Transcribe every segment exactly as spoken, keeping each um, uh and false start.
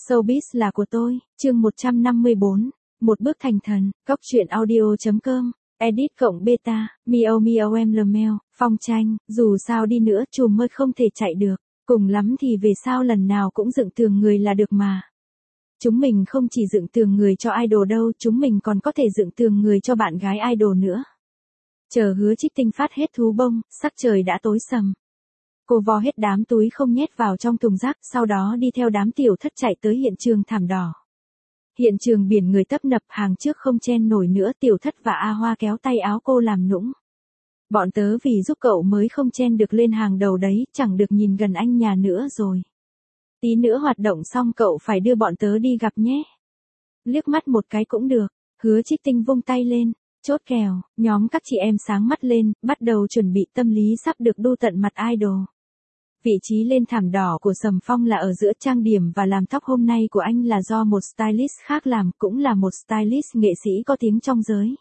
Showbiz là của tôi, chương một trăm năm mươi bốn, một bước thành thần, cóc truyện audio.com, edit cộng beta, miao miao em lờ mèo, Phong Tranh, dù sao đi nữa chùm mơ không thể chạy được, cùng lắm thì về sau lần nào cũng dựng tường người là được mà. Chúng mình không chỉ dựng tường người cho idol đâu, chúng mình còn có thể dựng tường người cho bạn gái idol nữa. Chờ Hứa Trích Tinh phát hết thú bông, sắc trời đã tối sầm. Cô vo hết đám túi không nhét vào trong thùng rác, sau đó đi theo đám tiểu thất chạy tới hiện trường thảm đỏ. Hiện trường biển người tấp nập, hàng trước không chen nổi nữa, tiểu thất và A Hoa kéo tay áo cô làm nũng. Bọn tớ vì giúp cậu mới không chen được lên hàng đầu đấy, chẳng được nhìn gần anh nhà nữa rồi. Tí nữa hoạt động xong cậu phải đưa bọn tớ đi gặp nhé. Liếc mắt một cái cũng được, Hứa Trích Tinh vung tay lên, chốt kèo, nhóm các chị em sáng mắt lên, bắt đầu chuẩn bị tâm lý sắp được đu tận mặt idol. Vị trí lên thảm đỏ của Sầm Phong là ở giữa, trang điểm và làm tóc hôm nay của anh là do một stylist khác làm, cũng là một stylist nghệ sĩ có tiếng trong giới.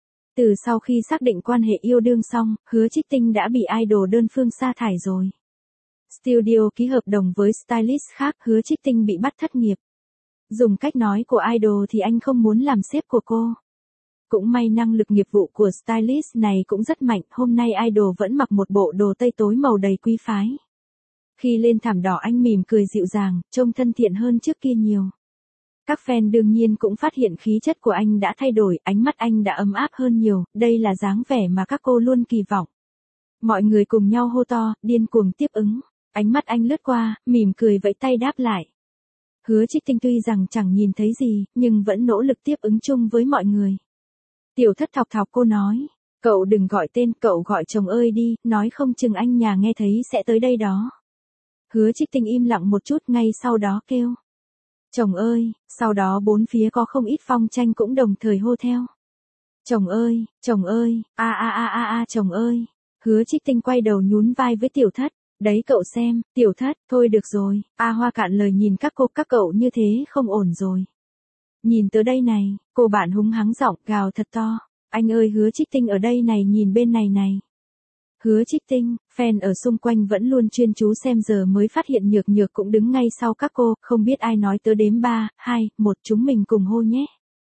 Từ sau khi xác định quan hệ yêu đương xong, Hứa Trích Tinh đã bị idol đơn phương sa thải rồi. Studio ký hợp đồng với stylist khác, Hứa Trích Tinh bị bắt thất nghiệp. Dùng cách nói của idol thì anh không muốn làm sếp của cô. Cũng may năng lực nghiệp vụ của stylist này cũng rất mạnh, hôm nay idol vẫn mặc một bộ đồ tây tối màu đầy quý phái. Khi lên thảm đỏ anh mỉm cười dịu dàng, trông thân thiện hơn trước kia nhiều. Các fan đương nhiên cũng phát hiện khí chất của anh đã thay đổi, ánh mắt anh đã ấm áp hơn nhiều, đây là dáng vẻ mà các cô luôn kỳ vọng. Mọi người cùng nhau hô to, điên cuồng tiếp ứng, ánh mắt anh lướt qua, mỉm cười vẫy tay đáp lại. Hứa Trích Tinh tuy rằng chẳng nhìn thấy gì, nhưng vẫn nỗ lực tiếp ứng chung với mọi người. Tiểu thất thọc thọc cô nói, cậu đừng gọi tên, cậu gọi chồng ơi đi, nói không chừng anh nhà nghe thấy sẽ tới đây đó. Hứa Trích Tinh im lặng một chút, ngay sau đó kêu. Chồng ơi, sau đó bốn phía có không ít Phong Tranh cũng đồng thời hô theo. Chồng ơi, chồng ơi, a a a a a chồng ơi. Hứa Trích Tinh quay đầu nhún vai với tiểu thất. Đấy cậu xem, tiểu thất, thôi được rồi, A Hoa cạn lời nhìn các cô, các cậu như thế không ổn rồi. Nhìn tới đây này, cô bạn húng hắng giọng gào thật to. Anh ơi Hứa Trích Tinh ở đây này, nhìn bên này này. Hứa Trích Tinh, fan ở xung quanh vẫn luôn chuyên chú xem, giờ mới phát hiện Nhược Nhược cũng đứng ngay sau các cô, không biết ai nói tới đếm ba, hai, một, chúng mình cùng hô nhé.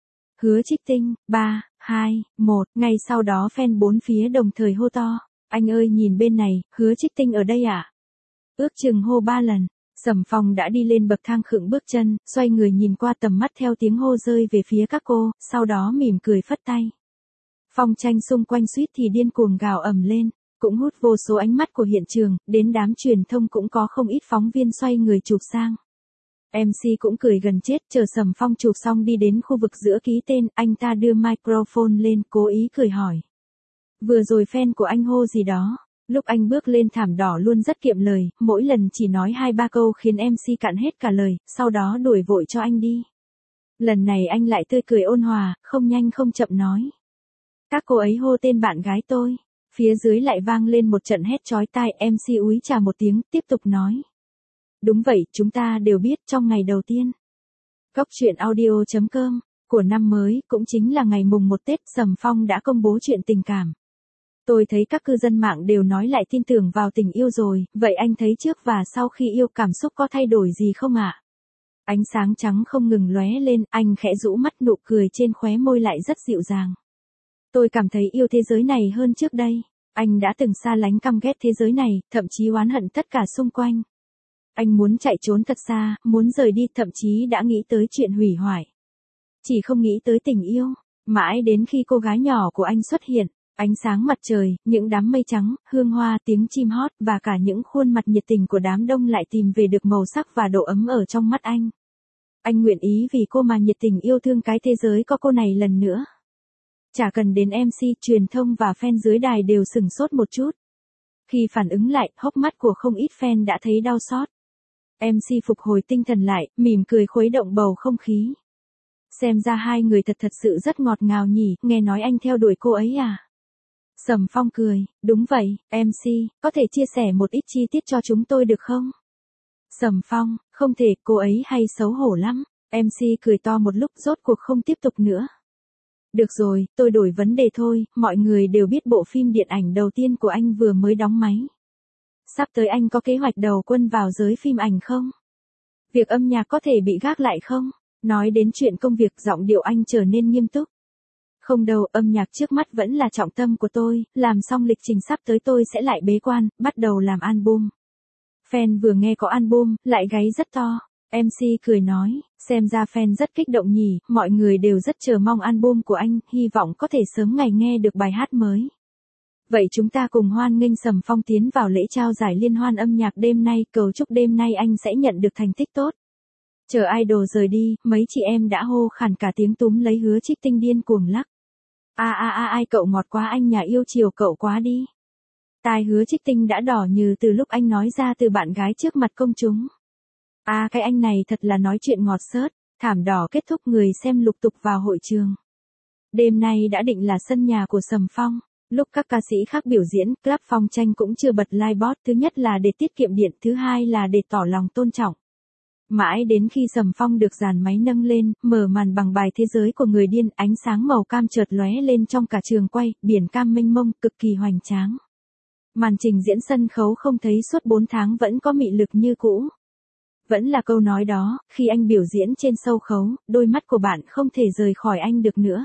Hứa Trích Tinh, ba, hai, một, ngay sau đó fan bốn phía đồng thời hô to. Anh ơi nhìn bên này, Hứa Trích Tinh ở đây à? Ước chừng hô ba lần, Sầm Phong đã đi lên bậc thang khựng bước chân, xoay người nhìn qua, tầm mắt theo tiếng hô rơi về phía các cô, sau đó mỉm cười phất tay. Phong Tranh xung quanh suýt thì điên cuồng gào ầm lên. Cũng hút vô số ánh mắt của hiện trường, đến đám truyền thông cũng có không ít phóng viên xoay người chụp sang. em xê cũng cười gần chết, chờ Sầm Phong chụp xong đi đến khu vực giữa ký tên, anh ta đưa microphone lên, cố ý cười hỏi. Vừa rồi fan của anh hô gì đó, lúc anh bước lên thảm đỏ luôn rất kiệm lời, mỗi lần chỉ nói hai ba câu khiến em xê cạn hết cả lời, sau đó đuổi vội cho anh đi. Lần này anh lại tươi cười ôn hòa, không nhanh không chậm nói. Các cô ấy hô tên bạn gái tôi. Phía dưới lại vang lên một trận hét chói tai, em xê úi trà một tiếng, tiếp tục nói. Đúng vậy, chúng ta đều biết trong ngày đầu tiên. Cóc truyện audio.com, của năm mới, cũng chính là ngày mùng một Tết, Sầm Phong đã công bố chuyện tình cảm. Tôi thấy các cư dân mạng đều nói lại tin tưởng vào tình yêu rồi, vậy anh thấy trước và sau khi yêu cảm xúc có thay đổi gì không ạ? À? Ánh sáng trắng không ngừng lóe lên, anh khẽ rũ mắt, nụ cười trên khóe môi lại rất dịu dàng. Tôi cảm thấy yêu thế giới này hơn trước đây. Anh đã từng xa lánh căm ghét thế giới này, thậm chí oán hận tất cả xung quanh. Anh muốn chạy trốn thật xa, muốn rời đi, thậm chí đã nghĩ tới chuyện hủy hoại. Chỉ không nghĩ tới tình yêu. Mãi đến khi cô gái nhỏ của anh xuất hiện, ánh sáng mặt trời, những đám mây trắng, hương hoa, tiếng chim hót và cả những khuôn mặt nhiệt tình của đám đông lại tìm về được màu sắc và độ ấm ở trong mắt anh. Anh nguyện ý vì cô mà nhiệt tình yêu thương cái thế giới có cô này lần nữa. Chả cần đến em xê, truyền thông và fan dưới đài đều sửng sốt một chút. Khi phản ứng lại, hốc mắt của không ít fan đã thấy đau xót. em xê phục hồi tinh thần lại, mỉm cười khuấy động bầu không khí. Xem ra hai người thật thật sự rất ngọt ngào nhỉ, nghe nói anh theo đuổi cô ấy à? Sầm Phong cười, đúng vậy, em xê, có thể chia sẻ một ít chi tiết cho chúng tôi được không? Sầm Phong, không thể, cô ấy hay xấu hổ lắm. em xê cười to một lúc, rốt cuộc không tiếp tục nữa. Được rồi, tôi đổi vấn đề thôi, mọi người đều biết bộ phim điện ảnh đầu tiên của anh vừa mới đóng máy. Sắp tới anh có kế hoạch đầu quân vào giới phim ảnh không? Việc âm nhạc có thể bị gác lại không? Nói đến chuyện công việc giọng điệu anh trở nên nghiêm túc. Không đâu, âm nhạc trước mắt vẫn là trọng tâm của tôi, làm xong lịch trình sắp tới tôi sẽ lại bế quan, bắt đầu làm album. Fan vừa nghe có album, lại gáy rất to. em xê cười nói, xem ra fan rất kích động nhỉ, mọi người đều rất chờ mong album của anh, hy vọng có thể sớm ngày nghe được bài hát mới. Vậy chúng ta cùng hoan nghênh Sầm Phong tiến vào lễ trao giải liên hoan âm nhạc đêm nay, cầu chúc đêm nay anh sẽ nhận được thành tích tốt. Chờ idol rời đi, mấy chị em đã hô khàn cả tiếng túm lấy Hứa Trích Tinh điên cuồng lắc. A a a ai cậu ngọt quá, anh nhà yêu chiều cậu quá đi. Tai Hứa Trích Tinh đã đỏ như từ lúc anh nói ra từ bạn gái trước mặt công chúng. A à, cái anh này thật là nói chuyện ngọt xớt, thảm đỏ kết thúc người xem lục tục vào hội trường. Đêm nay đã định là sân nhà của Sầm Phong. Lúc các ca sĩ khác biểu diễn, Club Phong Tranh cũng chưa bật livebot, thứ nhất là để tiết kiệm điện, thứ hai là để tỏ lòng tôn trọng. Mãi đến khi Sầm Phong được dàn máy nâng lên, mở màn bằng bài Thế giới của người điên, ánh sáng màu cam chợt lóe lên trong cả trường quay, biển cam mênh mông, cực kỳ hoành tráng. Màn trình diễn sân khấu không thấy suốt bốn tháng vẫn có mị lực như cũ. Vẫn là câu nói đó, khi anh biểu diễn trên sâu khấu, đôi mắt của bạn không thể rời khỏi anh được nữa.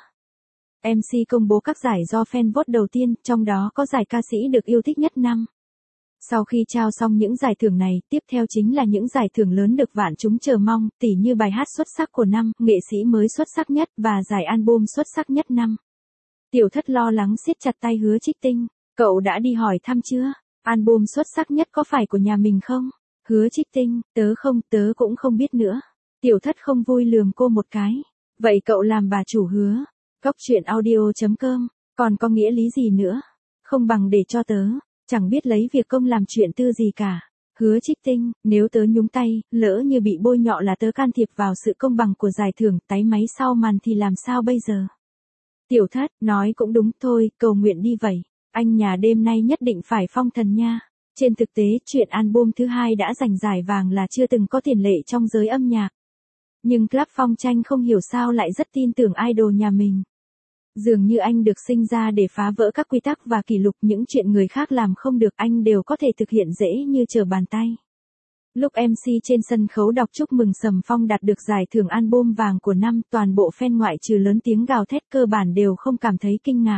em xê công bố các giải do fan vote đầu tiên, trong đó có giải ca sĩ được yêu thích nhất năm. Sau khi trao xong những giải thưởng này, tiếp theo chính là những giải thưởng lớn được vạn chúng chờ mong, tỉ như bài hát xuất sắc của năm, nghệ sĩ mới xuất sắc nhất và giải album xuất sắc nhất năm. Tiểu Thất lo lắng siết chặt tay Hứa Trích Tinh, cậu đã đi hỏi thăm chưa? Album xuất sắc nhất có phải của nhà mình không? Hứa Trích Tinh, tớ không, tớ cũng không biết nữa. Tiểu Thất không vui lườm cô một cái. Vậy cậu làm bà chủ Hứa. Cóc truyện audio chấm com, còn có nghĩa lý gì nữa? Không bằng để cho tớ, chẳng biết lấy việc công làm chuyện tư gì cả. Hứa Trích Tinh, nếu tớ nhúng tay, lỡ như bị bôi nhọ là tớ can thiệp vào sự công bằng của giải thưởng, táy máy sau màn thì làm sao bây giờ? Tiểu Thất, nói cũng đúng thôi, cầu nguyện đi vậy. Anh nhà đêm nay nhất định phải phong thần nha. Trên thực tế, chuyện album thứ hai đã giành giải vàng là chưa từng có tiền lệ trong giới âm nhạc. Nhưng Club Phong Tranh không hiểu sao lại rất tin tưởng idol nhà mình. Dường như anh được sinh ra để phá vỡ các quy tắc và kỷ lục, những chuyện người khác làm không được anh đều có thể thực hiện dễ như trở bàn tay. Lúc em xê trên sân khấu đọc chúc mừng Sầm Phong đạt được giải thưởng album vàng của năm, toàn bộ fan ngoại trừ lớn tiếng gào thét cơ bản đều không cảm thấy kinh ngạc.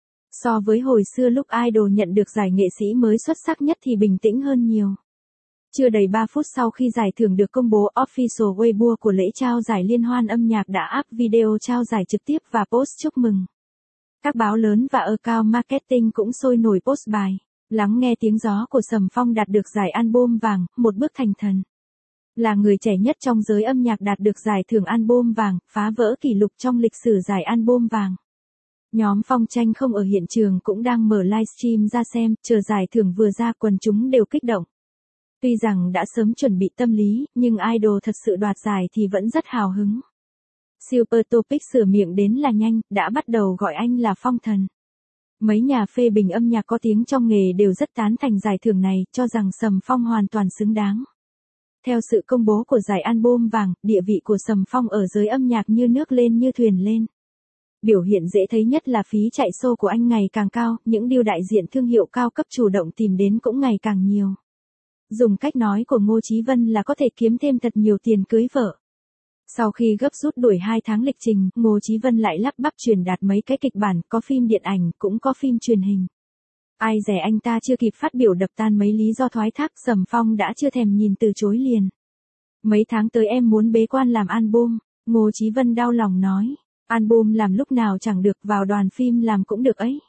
So với hồi xưa lúc idol nhận được giải nghệ sĩ mới xuất sắc nhất thì bình tĩnh hơn nhiều. Chưa đầy ba phút sau khi giải thưởng được công bố, official Weibo của lễ trao giải liên hoan âm nhạc đã up video trao giải trực tiếp và post chúc mừng. Các báo lớn và account marketing cũng sôi nổi post bài. Lắng nghe tiếng gió của Sầm Phong đạt được giải album vàng, một bước thành thần. Là người trẻ nhất trong giới âm nhạc đạt được giải thưởng album vàng, phá vỡ kỷ lục trong lịch sử giải album vàng. Nhóm Phong Tranh không ở hiện trường cũng đang mở livestream ra xem, chờ giải thưởng vừa ra quần chúng đều kích động. Tuy rằng đã sớm chuẩn bị tâm lý, nhưng idol thật sự đoạt giải thì vẫn rất hào hứng. Super Topic sửa miệng đến là nhanh, đã bắt đầu gọi anh là Phong Thần. Mấy nhà phê bình âm nhạc có tiếng trong nghề đều rất tán thành giải thưởng này, cho rằng Sầm Phong hoàn toàn xứng đáng. Theo sự công bố của giải album vàng, địa vị của Sầm Phong ở giới âm nhạc như nước lên như thuyền lên. Biểu hiện dễ thấy nhất là phí chạy show của anh ngày càng cao, những deal đại diện thương hiệu cao cấp chủ động tìm đến cũng ngày càng nhiều. Dùng cách nói của Ngô Chí Vân là có thể kiếm thêm thật nhiều tiền cưới vợ. Sau khi gấp rút đuổi hai tháng lịch trình, Ngô Chí Vân lại lắp bắp truyền đạt mấy cái kịch bản, có phim điện ảnh, cũng có phim truyền hình. Ai dè anh ta chưa kịp phát biểu đập tan mấy lý do thoái thác, Sầm Phong đã chưa thèm nhìn từ chối liền. Mấy tháng tới em muốn bế quan làm album, Ngô Chí Vân đau lòng nói. Album làm lúc nào chẳng được, vào đoàn phim làm cũng được ấy.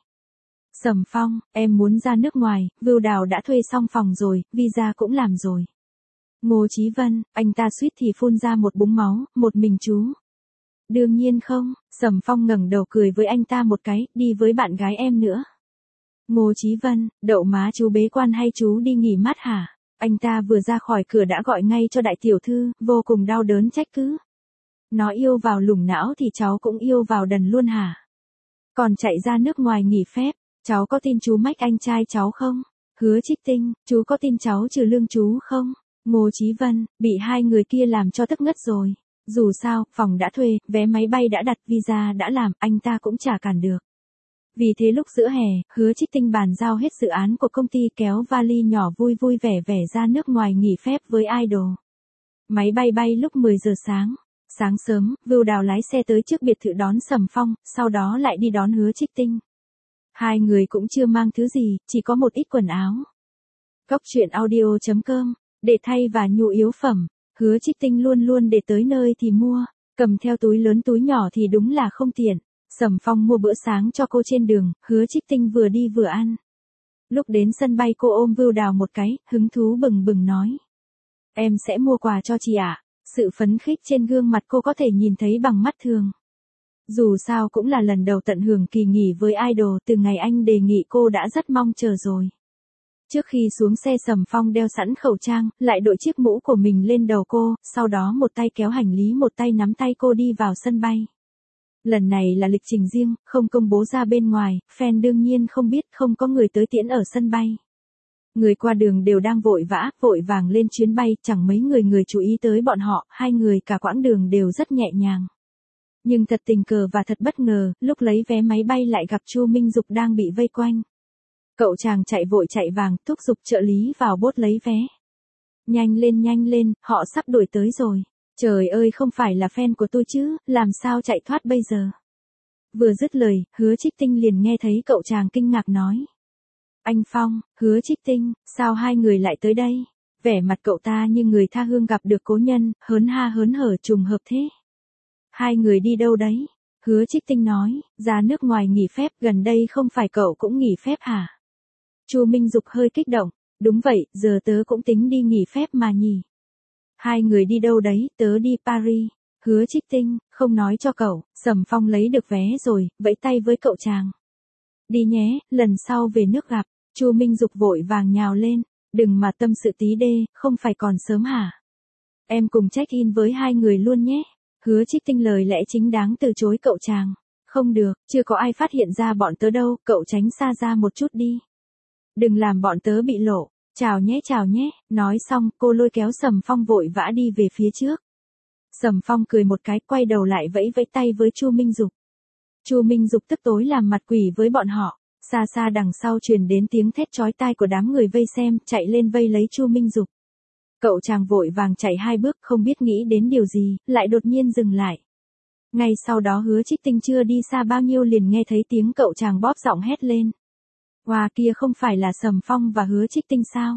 Sầm Phong, em muốn ra nước ngoài, Vưu Đào đã thuê xong phòng rồi, visa cũng làm rồi. Ngô Chí Vân, anh ta suýt thì phun ra một búng máu, một mình chú. Đương nhiên không, Sầm Phong ngẩng đầu cười với anh ta một cái, đi với bạn gái em nữa. Ngô Chí Vân, đậu má chú bế quan hay chú đi nghỉ mát hả? Anh ta vừa ra khỏi cửa đã gọi ngay cho đại tiểu thư, vô cùng đau đớn trách cứ. Nó yêu vào lủng não thì cháu cũng yêu vào đần luôn hả? Còn chạy ra nước ngoài nghỉ phép, cháu có tin chú mách anh trai cháu không? Hứa Trích Tinh, chú có tin cháu trừ lương chú không? Ngô Chí Vân, bị hai người kia làm cho tức ngất rồi. Dù sao, phòng đã thuê, vé máy bay đã đặt, visa đã làm, anh ta cũng chả cản được. Vì thế lúc giữa hè, Hứa Trích Tinh bàn giao hết dự án của công ty kéo vali nhỏ vui vui vẻ vẻ ra nước ngoài nghỉ phép với idol. Máy bay bay lúc mười giờ sáng. Sáng sớm, Vưu Đào lái xe tới trước biệt thự đón Sầm Phong, sau đó lại đi đón Hứa Trích Tinh. Hai người cũng chưa mang thứ gì, chỉ có một ít quần áo. Cốc truyện audio chấm com, để thay và nhu yếu phẩm, Hứa Trích Tinh luôn luôn để tới nơi thì mua, cầm theo túi lớn túi nhỏ thì đúng là không tiện. Sầm Phong mua bữa sáng cho cô trên đường, Hứa Trích Tinh vừa đi vừa ăn. Lúc đến sân bay cô ôm Vưu Đào một cái, hứng thú bừng bừng nói. Em sẽ mua quà cho chị ạ. Sự phấn khích trên gương mặt cô có thể nhìn thấy bằng mắt thường. Dù sao cũng là lần đầu tận hưởng kỳ nghỉ với idol, từ ngày anh đề nghị cô đã rất mong chờ rồi. Trước khi xuống xe Sầm Phong đeo sẵn khẩu trang, lại đội chiếc mũ của mình lên đầu cô, sau đó một tay kéo hành lý một tay nắm tay cô đi vào sân bay. Lần này là lịch trình riêng, không công bố ra bên ngoài, fan đương nhiên không biết, không có người tới tiễn ở sân bay. Người qua đường đều đang vội vã, vội vàng lên chuyến bay, chẳng mấy người người chú ý tới bọn họ, hai người cả quãng đường đều rất nhẹ nhàng. Nhưng thật tình cờ và thật bất ngờ, lúc lấy vé máy bay lại gặp Chu Minh Dục đang bị vây quanh. Cậu chàng chạy vội chạy vàng, thúc giục trợ lý vào bốt lấy vé. Nhanh lên nhanh lên, họ sắp đuổi tới rồi. Trời ơi không phải là fan của tôi chứ, làm sao chạy thoát bây giờ. Vừa dứt lời, Hứa Trích Tinh liền nghe thấy cậu chàng kinh ngạc nói. Anh Phong, Hứa Trích Tinh, sao hai người lại tới đây? Vẻ mặt cậu ta như người tha hương gặp được cố nhân, hớn ha hớn hở trùng hợp thế. Hai người đi đâu đấy? Hứa Trích Tinh nói, ra nước ngoài nghỉ phép, gần đây không phải cậu cũng nghỉ phép hả? Chu Minh Dục hơi kích động, đúng vậy, giờ tớ cũng tính đi nghỉ phép mà nhỉ. Hai người đi đâu đấy, tớ đi Paris. Hứa Trích Tinh, không nói cho cậu, Sầm Phong lấy được vé rồi, vẫy tay với cậu chàng. Đi nhé, lần sau về nước gặp. Chu Minh Dục vội vàng nhào lên, đừng mà tâm sự tí đê, không phải còn sớm hả? Em cùng check in với hai người luôn nhé. Hứa Trích Tinh lời lẽ chính đáng từ chối cậu chàng. Không được, chưa có ai phát hiện ra bọn tớ đâu, cậu tránh xa ra một chút đi. Đừng làm bọn tớ bị lộ. Chào nhé chào nhé, nói xong cô lôi kéo Sầm Phong vội vã đi về phía trước. Sầm Phong cười một cái, quay đầu lại vẫy vẫy tay với Chu Minh Dục. Chu Minh Dục tức tối làm mặt quỷ với bọn họ. Xa xa đằng sau truyền đến tiếng thét chói tai của đám người vây xem, chạy lên vây lấy Chu Minh Dục. Cậu chàng vội vàng chạy hai bước, không biết nghĩ đến điều gì, lại đột nhiên dừng lại. Ngay sau đó Hứa Trích Tinh chưa đi xa bao nhiêu liền nghe thấy tiếng cậu chàng bóp giọng hét lên. Wow, kia không phải là Sầm Phong và Hứa Trích Tinh sao?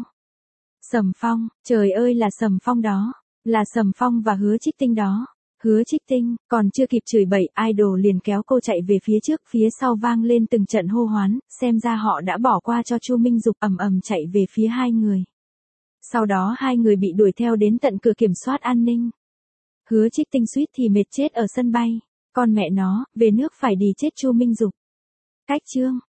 Sầm Phong, trời ơi là Sầm Phong đó, là Sầm Phong và Hứa Trích Tinh đó. Hứa Trích Tinh, còn chưa kịp chửi bậy, idol liền kéo cô chạy về phía trước, phía sau vang lên từng trận hô hoán, xem ra họ đã bỏ qua cho Chu Minh Dục, ầm ầm chạy về phía hai người. Sau đó hai người bị đuổi theo đến tận cửa kiểm soát an ninh. Hứa Trích Tinh suýt thì mệt chết ở sân bay, con mẹ nó, về nước phải đi chết Chu Minh Dục. Cách chương